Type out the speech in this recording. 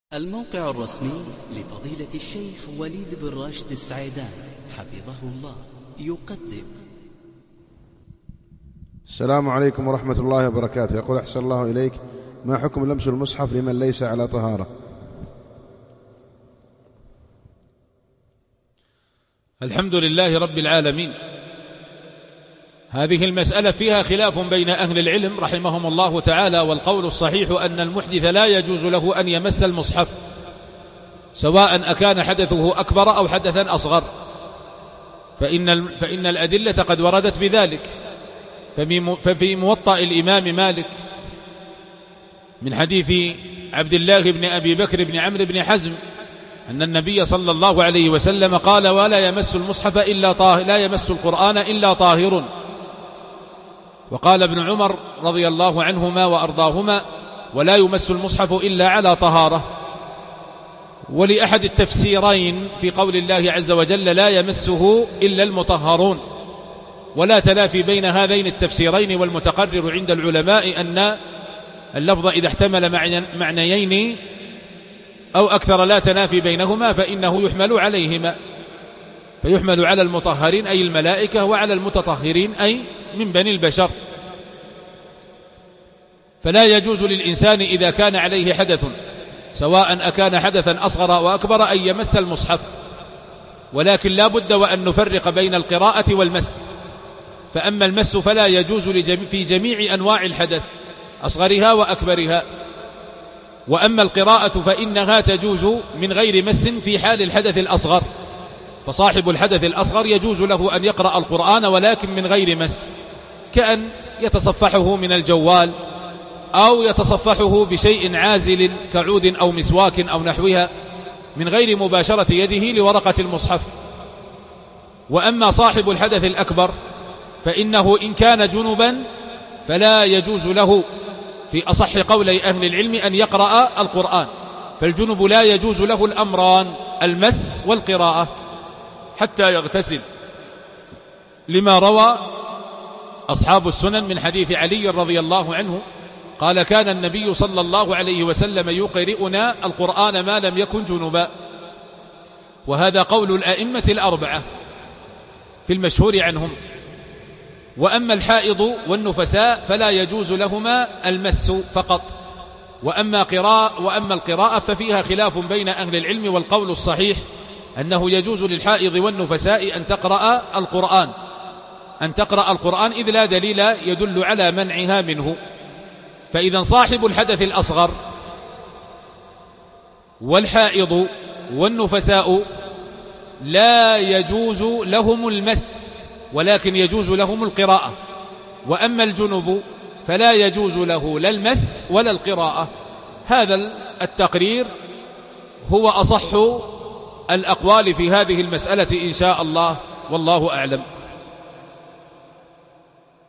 الموقع الرسمي لفضيلة الشيخ وليد بن راشد السعيدان حفظه الله يقدم. السلام عليكم ورحمة الله وبركاته. يقول أحسن الله إليك، ما حكم لمس المصحف لمن ليس على طهارة؟ الحمد لله رب العالمين. هذه المسألة فيها خلاف بين أهل العلم رحمهم الله تعالى، والقول الصحيح أن المحدث لا يجوز له أن يمس المصحف، سواء أكان حدثه أكبر أو حدثا أصغر، فإن الأدلة قد وردت بذلك. ففي موطأ الإمام مالك من حديث عبد الله بن أبي بكر بن عمرو بن حزم أن النبي صلى الله عليه وسلم قال: ولا يمس المصحف إلا طاهر، لا يمس القرآن إلا طاهر. وقال ابن عمر رضي الله عنهما وأرضاهما: ولا يمس المصحف إلا على طهارة. ولأحد التفسيرين في قول الله عز وجل: لا يمسه إلا المطهرون، ولا تنافي بين هذين التفسيرين، والمتقرر عند العلماء أن اللفظ إذا احتمل معنيين أو أكثر لا تنافي بينهما، فإنه يحمل عليهما، فيحمل على المطهرين أي الملائكة، وعلى المتطهرين أي من بني البشر. فلا يجوز للإنسان إذا كان عليه حدث، سواء أكان حدثا أصغر أو أكبر، أن يمس المصحف، ولكن لا بد وأن نفرق بين القراءة والمس. فأما المس فلا يجوز في جميع أنواع الحدث، أصغرها وأكبرها. وأما القراءة فإنها تجوز من غير مس في حال الحدث الأصغر، فصاحب الحدث الأصغر يجوز له أن يقرأ القرآن ولكن من غير مس، كأن يتصفحه من الجوال، أو يتصفحه بشيء عازل كعود أو مسواك أو نحوها، من غير مباشرة يده لورقة المصحف. وأما صاحب الحدث الأكبر فإنه إن كان جنبا فلا يجوز له في أصح قولي أهل العلم أن يقرأ القرآن، فالجنب لا يجوز له الأمران، المس والقراءة، حتى يغتسل، لما روى أصحاب السنن من حديث علي رضي الله عنه قال: كان النبي صلى الله عليه وسلم يقرئنا القرآن ما لم يكن جنبا. وهذا قول الأئمة الأربعة في المشهور عنهم. وأما الحائض والنفساء فلا يجوز لهما المس فقط. وأما القراءة ففيها خلاف بين أهل العلم، والقول الصحيح أنه يجوز للحائض والنفساء أن تقرأ القرآن إذ لا دليل يدل على منعها منه. فإذا صاحب الحدث الأصغر والحائض والنفساء لا يجوز لهم المس، ولكن يجوز لهم القراءة. وأما الجنب فلا يجوز له لا المس ولا القراءة. هذا التقرير هو أصح الأقوال في هذه المسألة إن شاء الله، والله أعلم.